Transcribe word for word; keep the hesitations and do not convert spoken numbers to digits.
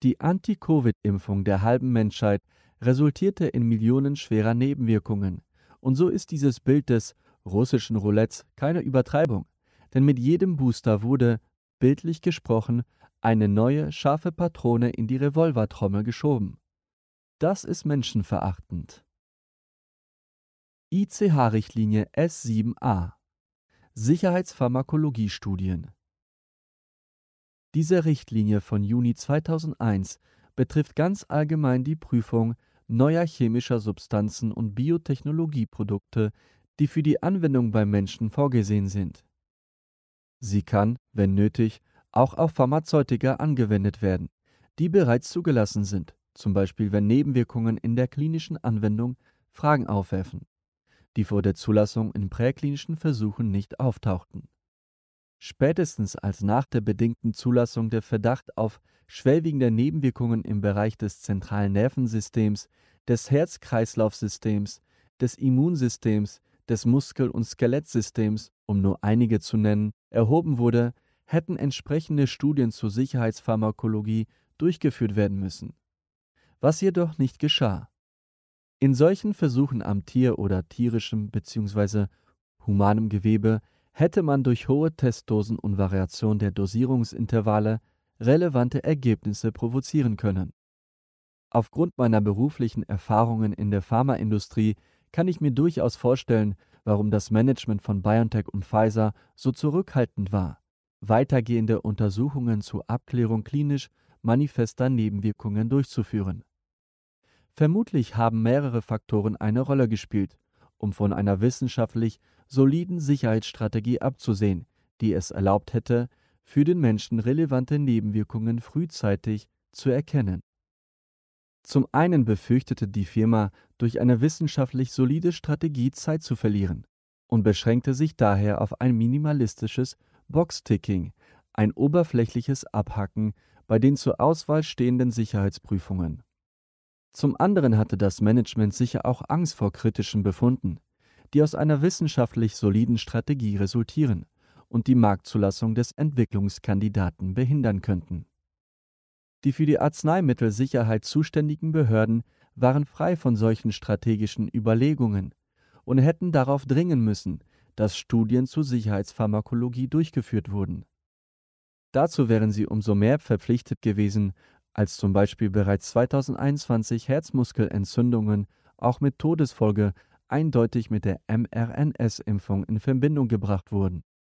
Die Anti-Covid-Impfung der halben Menschheit resultierte in millionenschwerer Nebenwirkungen. Und so ist dieses Bild des russischen Roulettes keine Übertreibung. Denn mit jedem Booster wurde, bildlich gesprochen, eine neue, scharfe Patrone in die Revolvertrommel geschoben. Das ist menschenverachtend. I C H-Richtlinie S sieben a. Sicherheitspharmakologie-Studien. Diese Richtlinie von Juni zweitausendeins betrifft ganz allgemein die Prüfung neuer chemischer Substanzen und Biotechnologieprodukte, die für die Anwendung beim Menschen vorgesehen sind. Sie kann, wenn nötig, auch auf Pharmazeutika angewendet werden, die bereits zugelassen sind, zum Beispiel wenn Nebenwirkungen in der klinischen Anwendung Fragen aufwerfen, die vor der Zulassung in präklinischen Versuchen nicht auftauchten. Spätestens als nach der bedingten Zulassung der Verdacht auf schwerwiegende Nebenwirkungen im Bereich des zentralen Nervensystems, des Herz-Kreislauf-Systems, des Immunsystems, des Muskel- und Skelettsystems, um nur einige zu nennen, erhoben wurde, hätten entsprechende Studien zur Sicherheitspharmakologie durchgeführt werden müssen. Was jedoch nicht geschah. In solchen Versuchen am Tier oder tierischem bzw. humanem Gewebe hätte man durch hohe Testdosen und Variation der Dosierungsintervalle relevante Ergebnisse provozieren können. Aufgrund meiner beruflichen Erfahrungen in der Pharmaindustrie kann ich mir durchaus vorstellen, warum das Management von BioNTech und Pfizer so zurückhaltend war, weitergehende Untersuchungen zur Abklärung klinisch manifester Nebenwirkungen durchzuführen. Vermutlich haben mehrere Faktoren eine Rolle gespielt, um von einer wissenschaftlich soliden Sicherheitsstrategie abzusehen, die es erlaubt hätte, für den Menschen relevante Nebenwirkungen frühzeitig zu erkennen. Zum einen befürchtete die Firma, durch eine wissenschaftlich solide Strategie Zeit zu verlieren und beschränkte sich daher auf ein minimalistisches Box-Ticking, ein oberflächliches Abhaken bei den zur Auswahl stehenden Sicherheitsprüfungen. Zum anderen hatte das Management sicher auch Angst vor kritischen Befunden, die aus einer wissenschaftlich soliden Strategie resultieren und die Marktzulassung des Entwicklungskandidaten behindern könnten. Die für die Arzneimittelsicherheit zuständigen Behörden waren frei von solchen strategischen Überlegungen und hätten darauf dringen müssen, dass Studien zur Sicherheitspharmakologie durchgeführt wurden. Dazu wären sie umso mehr verpflichtet gewesen, als zum Beispiel bereits zweitausendeinundzwanzig Herzmuskelentzündungen auch mit Todesfolge eindeutig mit der M R N S-Impfung in Verbindung gebracht wurden.